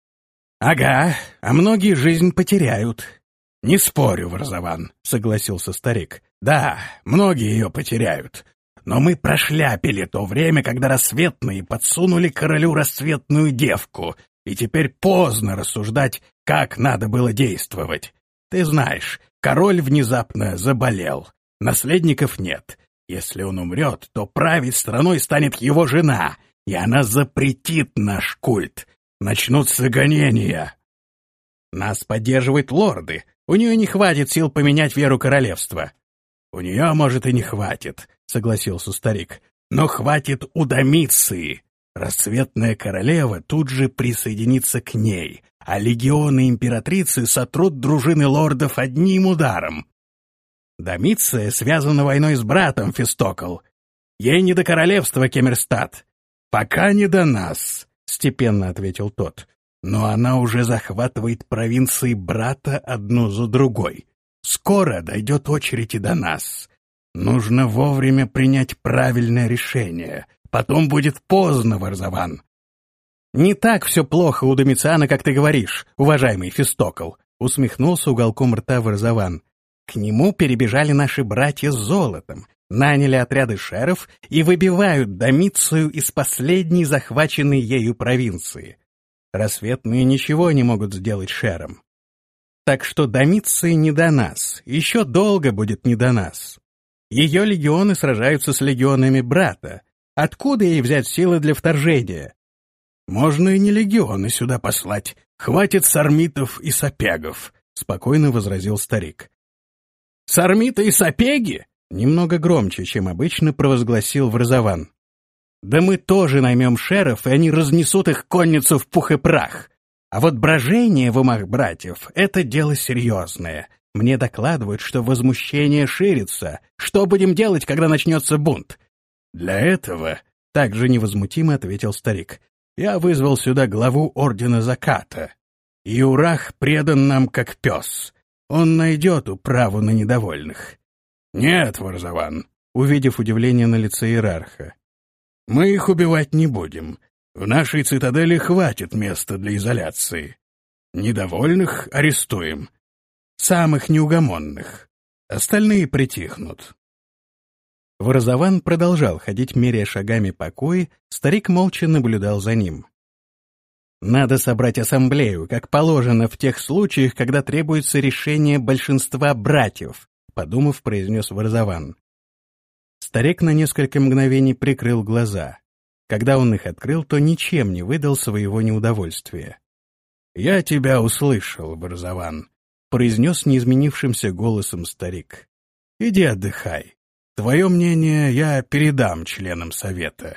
Ага, а многие жизнь потеряют. Не спорю, Варзаван, согласился старик. Да, многие ее потеряют. Но мы прошляпили то время, когда рассветные подсунули королю рассветную девку, и теперь поздно рассуждать, как надо было действовать. Ты знаешь, король внезапно заболел. Наследников нет. Если он умрет, то править страной станет его жена, и она запретит наш культ. Начнутся гонения. Нас поддерживают лорды. У нее не хватит сил поменять веру королевства. У нее, может, и не хватит, согласился старик. Но хватит у Домиции. Рассветная королева тут же присоединится к ней, а легионы императрицы сотрут дружины лордов одним ударом. Домиция связана войной с братом, Фестокл. Ей не до королевства, Кемерстат. Пока не до нас, степенно ответил тот. Но она уже захватывает провинции брата одну за другой. Скоро дойдет очередь и до нас. Нужно вовремя принять правильное решение, потом будет поздно, Варзаван. «Не так все плохо у Домициана, как ты говоришь, уважаемый Фестокл», — усмехнулся уголком рта Варзаван. «К нему перебежали наши братья с золотом, наняли отряды шеров и выбивают Домицию из последней захваченной ею провинции. Рассветные ничего не могут сделать шерам. Так что Домиции не до нас, еще долго будет не до нас. Ее легионы сражаются с легионами брата. Откуда ей взять силы для вторжения?» «Можно и не легионы сюда послать. Хватит сармитов и сапегов», — спокойно возразил старик. «Сармиты и сапеги?» — немного громче, чем обычно, провозгласил Варзаван. «Да мы тоже наймем шеров, и они разнесут их конницу в пух и прах. А вот брожение в умах братьев — это дело серьезное. Мне докладывают, что возмущение ширится. Что будем делать, когда начнется бунт?» «Для этого», — также невозмутимо ответил старик, — «я вызвал сюда главу Ордена Заката. Иурах предан нам как пес. Он найдет управу на недовольных». «Нет, Варзаван», — увидев удивление на лице иерарха, — «мы их убивать не будем. В нашей цитадели хватит места для изоляции. Недовольных арестуем. Самых неугомонных. Остальные притихнут». Варзаван продолжал ходить, меряя шагами покои, старик молча наблюдал за ним. «Надо собрать ассамблею, как положено в тех случаях, когда требуется решение большинства братьев», — подумав, произнес Варзаван. Старик на несколько мгновений прикрыл глаза. Когда он их открыл, то ничем не выдал своего неудовольствия. «Я тебя услышал, Варзаван», — произнес неизменившимся голосом старик. «Иди отдыхай. Твое мнение я передам членам совета».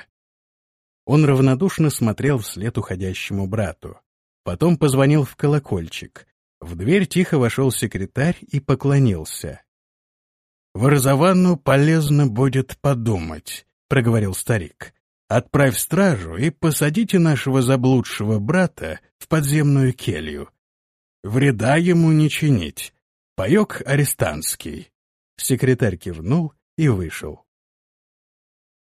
Он равнодушно смотрел вслед уходящему брату. Потом позвонил в колокольчик. В дверь тихо вошел секретарь и поклонился. «Варзавану полезно будет подумать», — проговорил старик. «Отправь стражу и посадите нашего заблудшего брата в подземную келью. Вреда ему не чинить. Паек арестантский». Секретарь кивнул и вышел.